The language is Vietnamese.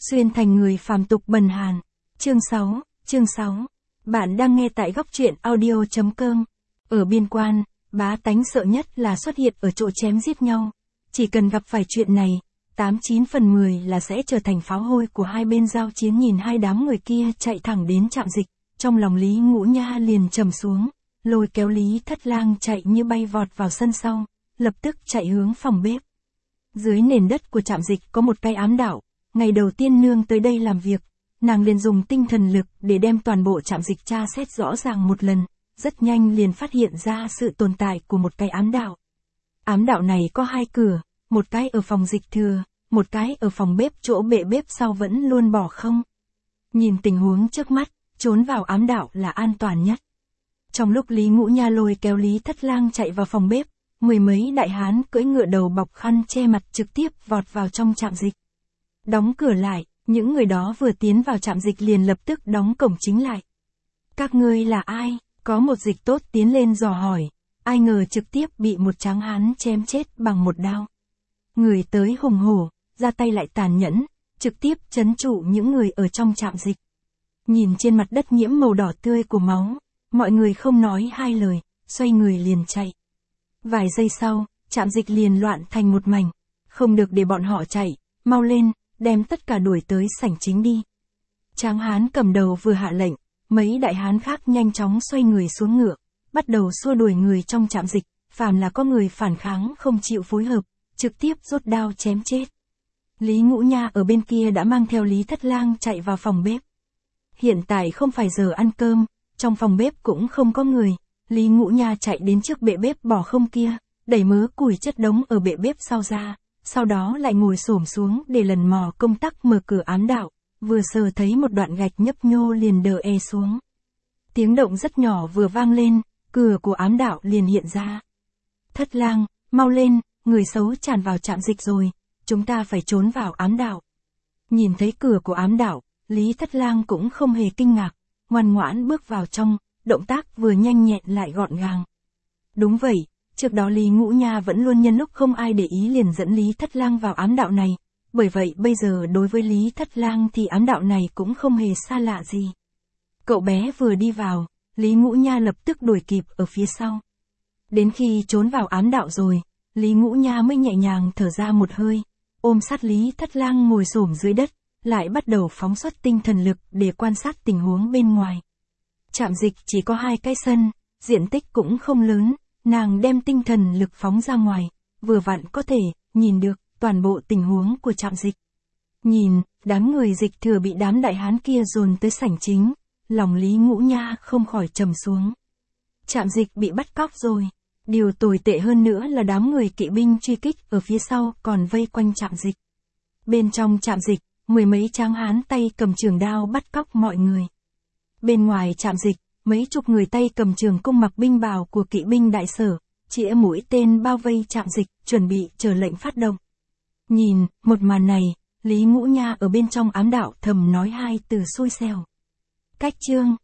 Xuyên thành người phàm tục bần hàn. Chương 6. Bạn đang nghe tại góc truyện audio.com. Ở biên quan, bá tánh sợ nhất là xuất hiện ở chỗ chém giết nhau. Chỉ cần gặp phải chuyện này, 89 phần 10 là sẽ trở thành pháo hôi của hai bên giao chiến. Nhìn hai đám người kia chạy thẳng đến trạm dịch, trong lòng Lý Ngũ Nha liền trầm xuống, lôi kéo Lý Thất Lang chạy như bay vọt vào sân sau, lập tức chạy hướng phòng bếp. Dưới nền đất của trạm dịch có một cái ám đạo. Ngày đầu tiên nương tới đây làm việc, nàng liền dùng tinh thần lực để đem toàn bộ trạm dịch tra xét rõ ràng một lần, rất nhanh liền phát hiện ra sự tồn tại của một cái ám đạo. Ám đạo này có hai cửa, một cái ở phòng dịch thừa, một cái ở phòng bếp, chỗ bệ bếp sau vẫn luôn bỏ không. Nhìn tình huống trước mắt, trốn vào ám đạo là an toàn nhất. Trong lúc Lý Ngũ Nha lôi kéo Lý Thất Lang chạy vào phòng bếp, mười mấy đại hán cưỡi ngựa đầu bọc khăn che mặt trực tiếp vọt vào trong trạm dịch. Đóng cửa lại, những người đó vừa tiến vào trạm dịch liền lập tức đóng cổng chính lại. Các ngươi là ai? Có một dịch tốt tiến lên dò hỏi, ai ngờ trực tiếp bị một tráng hán chém chết bằng một đao. Người tới hùng hổ, ra tay lại tàn nhẫn, trực tiếp trấn trụ những người ở trong trạm dịch. Nhìn trên mặt đất nhiễm màu đỏ tươi của máu, mọi người không nói hai lời, xoay người liền chạy. Vài giây sau, trạm dịch liền loạn thành một mảnh, không được để bọn họ chạy, mau lên, đem tất cả đuổi tới sảnh chính đi. Tráng hán cầm đầu vừa hạ lệnh, mấy đại hán khác nhanh chóng xoay người xuống ngựa, bắt đầu xua đuổi người trong trạm dịch, phàm là có người phản kháng không chịu phối hợp, trực tiếp rút đao chém chết. Lý Ngũ Nha ở bên kia đã mang theo Lý Thất Lang chạy vào phòng bếp. Hiện tại không phải giờ ăn cơm, trong phòng bếp cũng không có người, Lý Ngũ Nha chạy đến trước bệ bếp bỏ không kia, đẩy mớ củi chất đống ở bệ bếp sau ra. Sau đó lại ngồi xổm xuống để lần mò công tắc mở cửa ám đạo, vừa sờ thấy một đoạn gạch nhấp nhô liền đờ xuống. Tiếng động rất nhỏ vừa vang lên, cửa của ám đạo liền hiện ra. Thất Lang, mau lên, người xấu tràn vào trạm dịch rồi, chúng ta phải trốn vào ám đạo. Nhìn thấy cửa của ám đạo, Lý Thất Lang cũng không hề kinh ngạc, ngoan ngoãn bước vào trong, động tác vừa nhanh nhẹn lại gọn gàng. Đúng vậy. Trước đó Lý Ngũ Nha vẫn luôn nhân lúc không ai để ý liền dẫn Lý Thất Lang vào ám đạo này, bởi vậy bây giờ đối với Lý Thất Lang thì ám đạo này cũng không hề xa lạ gì. Cậu bé vừa đi vào, Lý Ngũ Nha lập tức đuổi kịp ở phía sau. Đến khi trốn vào ám đạo rồi, Lý Ngũ Nha mới nhẹ nhàng thở ra một hơi, ôm sát Lý Thất Lang ngồi xổm dưới đất, lại bắt đầu phóng xuất tinh thần lực để quan sát tình huống bên ngoài. Trạm dịch chỉ có 2 cái sân, diện tích cũng không lớn. Nàng đem tinh thần lực phóng ra ngoài, vừa vặn có thể nhìn được toàn bộ tình huống của trạm dịch. Nhìn, đám người dịch thừa bị đám đại hán kia dồn tới sảnh chính, lòng Lý Ngũ Nha không khỏi trầm xuống. Trạm dịch bị bắt cóc rồi. Điều tồi tệ hơn nữa là đám người kỵ binh truy kích ở phía sau còn vây quanh trạm dịch. Bên trong trạm dịch, mười mấy tráng hán tay cầm trường đao bắt cóc mọi người. Bên ngoài trạm dịch, mấy chục người tay cầm trường cung mặc binh bào của kỵ binh đại sở, chĩa mũi tên bao vây trạm dịch, chuẩn bị chờ lệnh phát động. Nhìn, một màn này, Lý Ngũ Nha ở bên trong ám đạo thầm nói 2 từ xui xẻo. Cách chương.